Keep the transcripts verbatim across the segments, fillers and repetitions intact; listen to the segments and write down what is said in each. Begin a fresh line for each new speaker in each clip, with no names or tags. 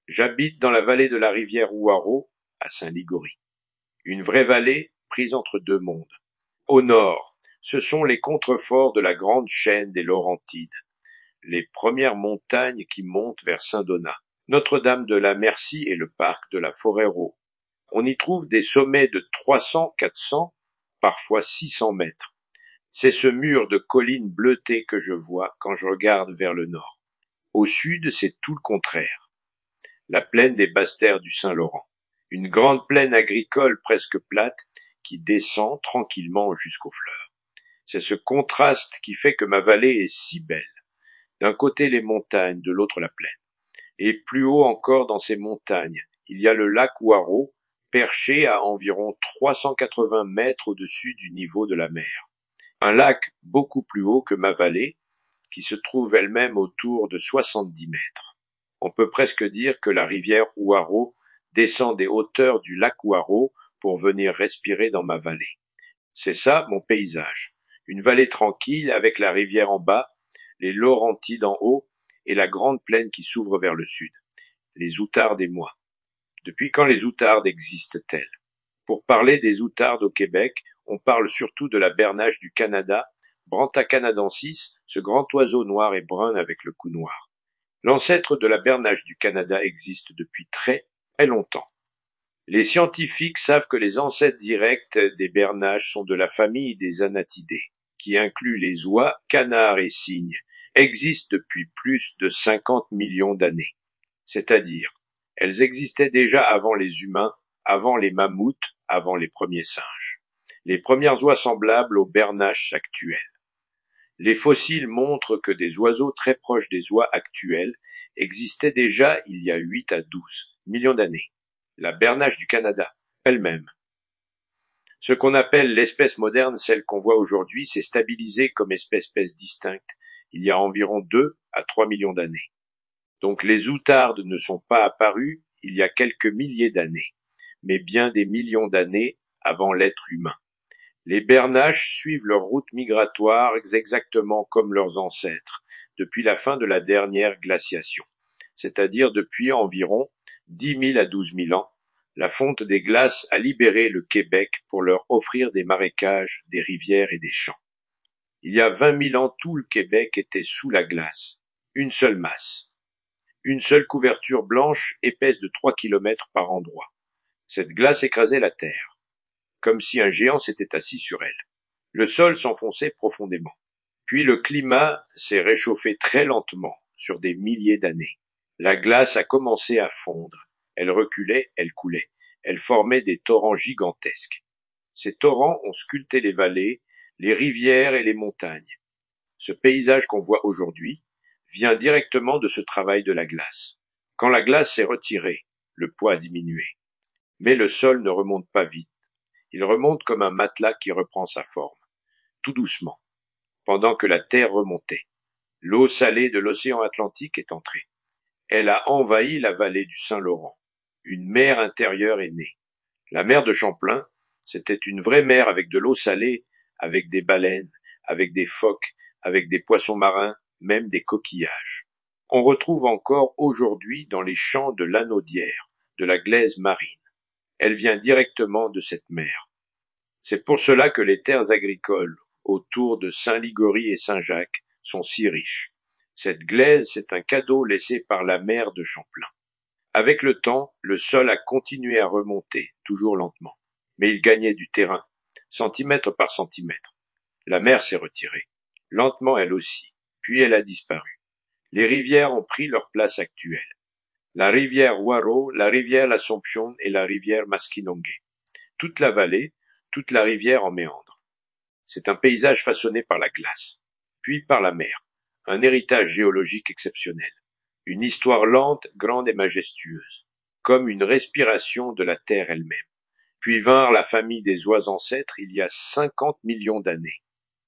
J'habite dans la vallée de la rivière Ouaro, à Saint-Ligory. Une vraie vallée prise entre deux mondes. Au nord, ce sont les contreforts de la grande chaîne des Laurentides, les premières montagnes qui montent vers Saint-Donat, Notre-Dame de la Merci et le parc de la Forêt-Raux. On y trouve des sommets de trois cents, quatre cents, parfois six cents mètres. C'est ce mur de collines bleutées que je vois quand je regarde vers le nord. Au sud, c'est tout le contraire. La plaine des Basses-Terres du Saint-Laurent. Une grande plaine agricole presque plate qui descend tranquillement jusqu'aux fleurs. C'est ce contraste qui fait que ma vallée est si belle. D'un côté les montagnes, de l'autre la plaine. Et plus haut encore dans ces montagnes, il y a le lac Ouaro, perché à environ trois cent quatre-vingts mètres au-dessus du niveau de la mer. Un lac beaucoup plus haut que ma vallée, qui se trouve elle-même autour de soixante-dix mètres. On peut presque dire que la rivière Ouaro descend des hauteurs du lac Ouaro pour venir respirer dans ma vallée. C'est ça mon paysage. Une vallée tranquille avec la rivière en bas, les Laurentides en haut et la grande plaine qui s'ouvre vers le sud. Les outardes et moi. Depuis quand les outardes existent-elles? Pour parler des outardes au Québec, on parle surtout de la bernache du Canada, Branta canadensis, ce grand oiseau noir et brun avec le cou noir. L'ancêtre de la bernache du Canada existe depuis très, très longtemps. Les scientifiques savent que les ancêtres directs des bernaches sont de la famille des Anatidés, qui inclut les oies, canards et cygnes, existent depuis plus de cinquante millions d'années. C'est-à-dire, elles existaient déjà avant les humains, avant les mammouths, avant les premiers singes. Les premières oies semblables aux bernaches actuelles. Les fossiles montrent que des oiseaux très proches des oies actuelles existaient déjà il y a huit à douze millions d'années. La bernache du Canada, elle-même. Ce qu'on appelle l'espèce moderne, celle qu'on voit aujourd'hui, s'est stabilisée comme espèce distincte il y a environ deux à trois millions d'années. Donc les outardes ne sont pas apparues il y a quelques milliers d'années, mais bien des millions d'années avant l'être humain. Les bernaches suivent leur route migratoire exactement comme leurs ancêtres, depuis la fin de la dernière glaciation, c'est-à-dire depuis environ dix mille à douze mille ans. La fonte des glaces a libéré le Québec pour leur offrir des marécages, des rivières et des champs. Il y a vingt mille ans, tout le Québec était sous la glace, une seule masse. Une seule couverture blanche épaisse de trois kilomètres par endroit. Cette glace écrasait la terre, comme si un géant s'était assis sur elle. Le sol s'enfonçait profondément. Puis le climat s'est réchauffé très lentement, sur des milliers d'années. La glace a commencé à fondre. Elle reculait, elle coulait. Elle formait des torrents gigantesques. Ces torrents ont sculpté les vallées, les rivières et les montagnes. Ce paysage qu'on voit aujourd'hui vient directement de ce travail de la glace. Quand la glace s'est retirée, le poids a diminué. Mais le sol ne remonte pas vite. Il remonte comme un matelas qui reprend sa forme, tout doucement, pendant que la terre remontait. L'eau salée de l'océan Atlantique est entrée. Elle a envahi la vallée du Saint-Laurent. Une mer intérieure est née. La mer de Champlain, c'était une vraie mer avec de l'eau salée, avec des baleines, avec des phoques, avec des poissons marins, même des coquillages. On retrouve encore aujourd'hui dans les champs de l'anaudière, de la glaise marine. Elle vient directement de cette mer. C'est pour cela que les terres agricoles autour de Saint-Ligory et Saint-Jacques sont si riches. Cette glaise, c'est un cadeau laissé par la mer de Champlain. Avec le temps, le sol a continué à remonter, toujours lentement. Mais il gagnait du terrain, centimètre par centimètre. La mer s'est retirée, lentement elle aussi, puis elle a disparu. Les rivières ont pris leur place actuelle. La rivière Ouaro, la rivière l'Assomption et la rivière Maskinongé. Toute la vallée, toute la rivière en méandre. C'est un paysage façonné par la glace, puis par la mer, un héritage géologique exceptionnel, une histoire lente, grande et majestueuse, comme une respiration de la terre elle-même. Puis vinrent la famille des oies ancêtres il y a cinquante millions d'années.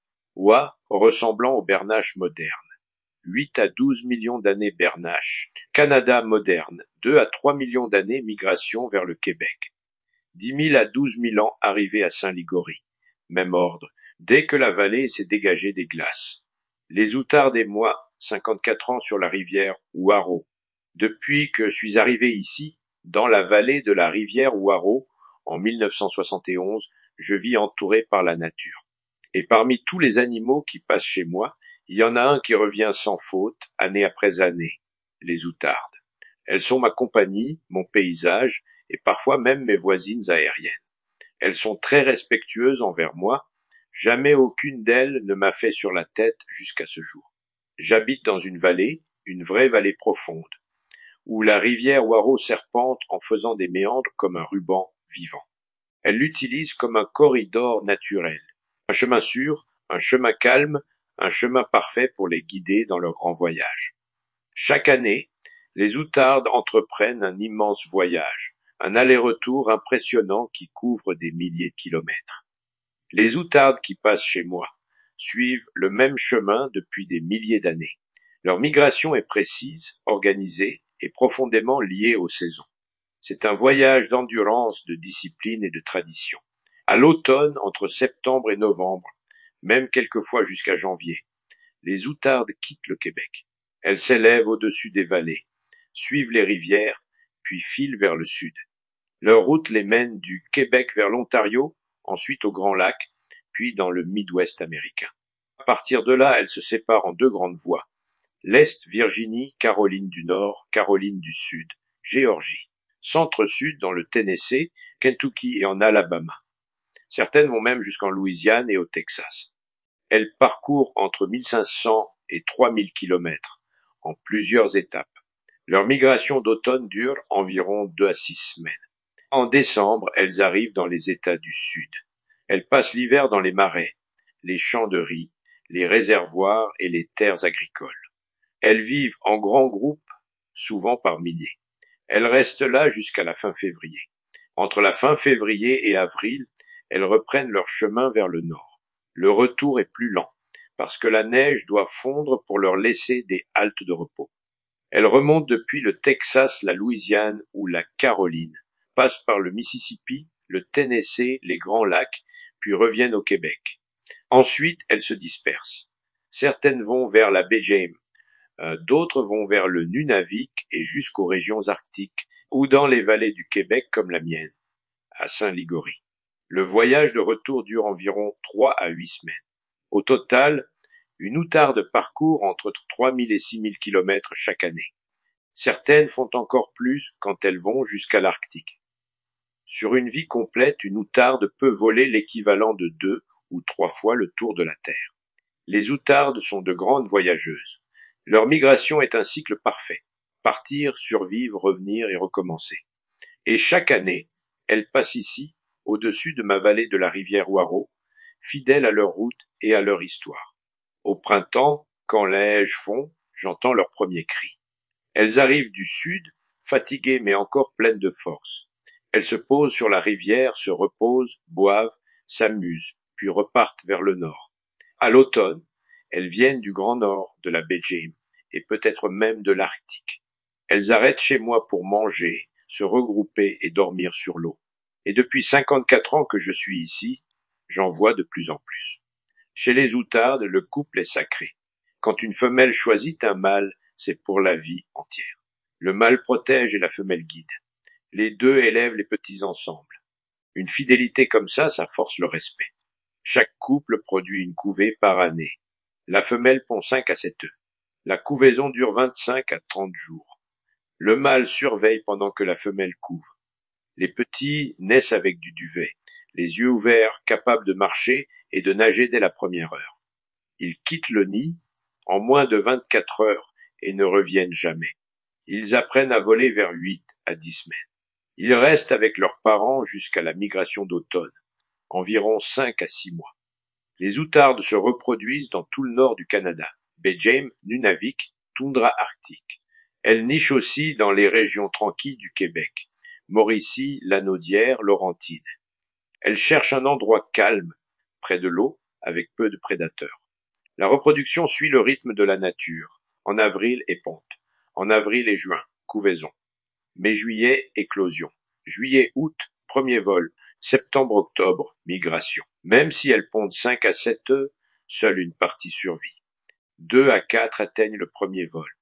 Oies ressemblant aux bernaches modernes. huit à douze millions d'années bernaches. Canada moderne, deux à trois millions d'années migration vers le Québec. dix mille à douze mille ans arrivée à Saint-Ligory. Même ordre, dès que la vallée s'est dégagée des glaces. Les outardes et moi, cinquante-quatre ans sur la rivière Ouaro. Depuis que je suis arrivé ici, dans la vallée de la rivière Ouaro, en mille neuf cent soixante et onze, je vis entouré par la nature. Et parmi tous les animaux qui passent chez moi, il y en a un qui revient sans faute, année après année, les outardes. Elles sont ma compagnie, mon paysage, et parfois même mes voisines aériennes. Elles sont très respectueuses envers moi. Jamais aucune d'elles ne m'a fait sur la tête jusqu'à ce jour. J'habite dans une vallée, une vraie vallée profonde, où la rivière Ouaro serpente en faisant des méandres comme un ruban vivant. Elle l'utilise comme un corridor naturel, un chemin sûr, un chemin calme, un chemin parfait pour les guider dans leur grand voyage. Chaque année, les outardes entreprennent un immense voyage, un aller-retour impressionnant qui couvre des milliers de kilomètres. Les outardes qui passent chez moi suivent le même chemin depuis des milliers d'années. Leur migration est précise, organisée et profondément liée aux saisons. C'est un voyage d'endurance, de discipline et de tradition. À l'automne, entre septembre et novembre, même quelquefois jusqu'à janvier, les outardes quittent le Québec. Elles s'élèvent au-dessus des vallées, suivent les rivières, puis filent vers le sud. Leur route les mène du Québec vers l'Ontario, ensuite au Grand Lac, puis dans le Midwest américain. À partir de là, elles se séparent en deux grandes voies. L'Est, Virginie, Caroline du Nord, Caroline du Sud, Géorgie. Centre-Sud dans le Tennessee, Kentucky et en Alabama. Certaines vont même jusqu'en Louisiane et au Texas. Elles parcourent entre mille cinq cents et trois mille kilomètres, en plusieurs étapes. Leur migration d'automne dure environ deux à six semaines. En décembre, elles arrivent dans les États du Sud. Elles passent l'hiver dans les marais, les champs de riz, les réservoirs et les terres agricoles. Elles vivent en grands groupes, souvent par milliers. Elles restent là jusqu'à la fin février. Entre la fin février et avril, elles reprennent leur chemin vers le nord. Le retour est plus lent, parce que la neige doit fondre pour leur laisser des haltes de repos. Elles remontent depuis le Texas, la Louisiane ou la Caroline, passent par le Mississippi, le Tennessee, les Grands Lacs, puis reviennent au Québec. Ensuite, elles se dispersent. Certaines vont vers la baie James, euh, d'autres vont vers le Nunavik et jusqu'aux régions arctiques, ou dans les vallées du Québec comme la mienne, à Saint-Ligory. Le voyage de retour dure environ trois à huit semaines. Au total, une outarde parcourt entre trois mille et six mille kilomètres chaque année. Certaines font encore plus quand elles vont jusqu'à l'Arctique. Sur une vie complète, une outarde peut voler l'équivalent de deux ou trois fois le tour de la Terre. Les outardes sont de grandes voyageuses. Leur migration est un cycle parfait. Partir, survivre, revenir et recommencer. Et chaque année, elles passent ici, au-dessus de ma vallée de la rivière Ouaro, fidèles à leur route et à leur histoire. Au printemps, quand la neige fond, j'entends leurs premiers cris. Elles arrivent du sud, fatiguées mais encore pleines de force. Elles se posent sur la rivière, se reposent, boivent, s'amusent, puis repartent vers le nord. À l'automne, elles viennent du Grand Nord, de la baie James, et peut-être même de l'Arctique. Elles arrêtent chez moi pour manger, se regrouper et dormir sur l'eau. Et depuis cinquante-quatre ans que je suis ici, j'en vois de plus en plus. Chez les outardes, le couple est sacré. Quand une femelle choisit un mâle, c'est pour la vie entière. Le mâle protège et la femelle guide. Les deux élèvent les petits ensemble. Une fidélité comme ça, ça force le respect. Chaque couple produit une couvée par année. La femelle pond cinq à sept œufs. La couvaison dure vingt-cinq à trente jours. Le mâle surveille pendant que la femelle couve. Les petits naissent avec du duvet, les yeux ouverts, capables de marcher et de nager dès la première heure. Ils quittent le nid en moins de vingt-quatre heures et ne reviennent jamais. Ils apprennent à voler vers huit à dix semaines. Ils restent avec leurs parents jusqu'à la migration d'automne, environ cinq à six mois. Les outardes se reproduisent dans tout le nord du Canada, baie James, Nunavik, toundra arctique. Elles nichent aussi dans les régions tranquilles du Québec, Mauricie, Lanaudière, Laurentides. Elles cherchent un endroit calme, près de l'eau, avec peu de prédateurs. La reproduction suit le rythme de la nature. En avril, éponte. En avril et juin, couvaison. Mai-juillet, éclosion. Juillet-août, premier vol. Septembre-octobre, migration. Même si elles pondent cinq à sept œufs, seule une partie survit. Deux à quatre atteignent le premier vol.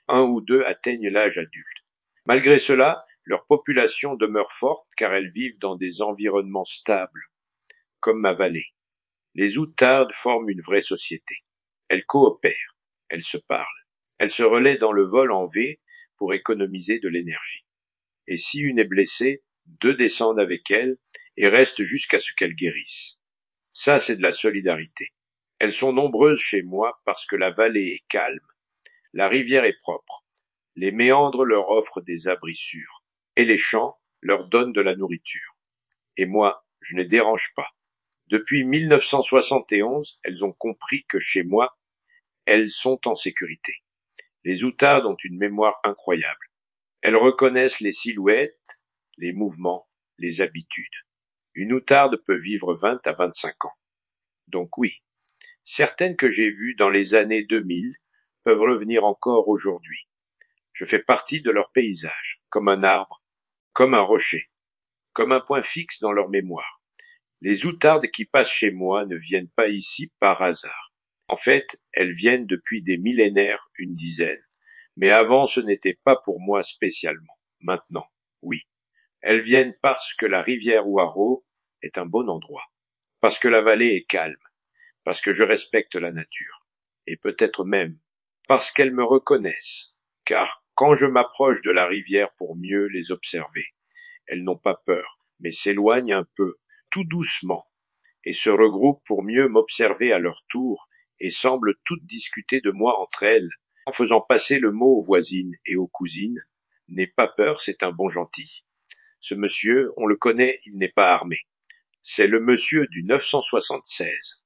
un ou deux atteignent l'âge adulte. Malgré cela, leur population demeure forte car elles vivent dans des environnements stables, comme ma vallée. Les outardes forment une vraie société. Elles coopèrent, elles se parlent, elles se relaient dans le vol en V pour économiser de l'énergie. Et si une est blessée, deux descendent avec elle et restent jusqu'à ce qu'elle guérisse. Ça, c'est de la solidarité. Elles sont nombreuses chez moi parce que la vallée est calme, la rivière est propre, les méandres leur offrent des abris sûrs, et les champs leur donnent de la nourriture. Et moi, je ne les dérange pas. Depuis mille neuf cent soixante et onze, elles ont compris que chez moi, elles sont en sécurité. Les outardes ont une mémoire incroyable. Elles reconnaissent les silhouettes, les mouvements, les habitudes. Une outarde peut vivre vingt à vingt-cinq ans. Donc oui, certaines que j'ai vues dans les années deux mille peuvent revenir encore aujourd'hui. Je fais partie de leur paysage, comme un arbre, comme un rocher, comme un point fixe dans leur mémoire. Les outardes qui passent chez moi ne viennent pas ici par hasard. En fait, elles viennent depuis des millénaires, une dizaine. Mais avant, ce n'était pas pour moi spécialement. Maintenant, oui. Elles viennent parce que la rivière Ouaro est un bon endroit, parce que la vallée est calme, parce que je respecte la nature, et peut-être même parce qu'elles me reconnaissent, car quand je m'approche de la rivière pour mieux les observer, elles n'ont pas peur, mais s'éloignent un peu, tout doucement, et se regroupent pour mieux m'observer à leur tour, et semblent toutes discuter de moi entre elles, en faisant passer le mot aux voisines et aux cousines. N'aie pas peur, c'est un bon gentil. Ce monsieur, on le connaît, il n'est pas armé. C'est le monsieur du neuf cent soixante-seize.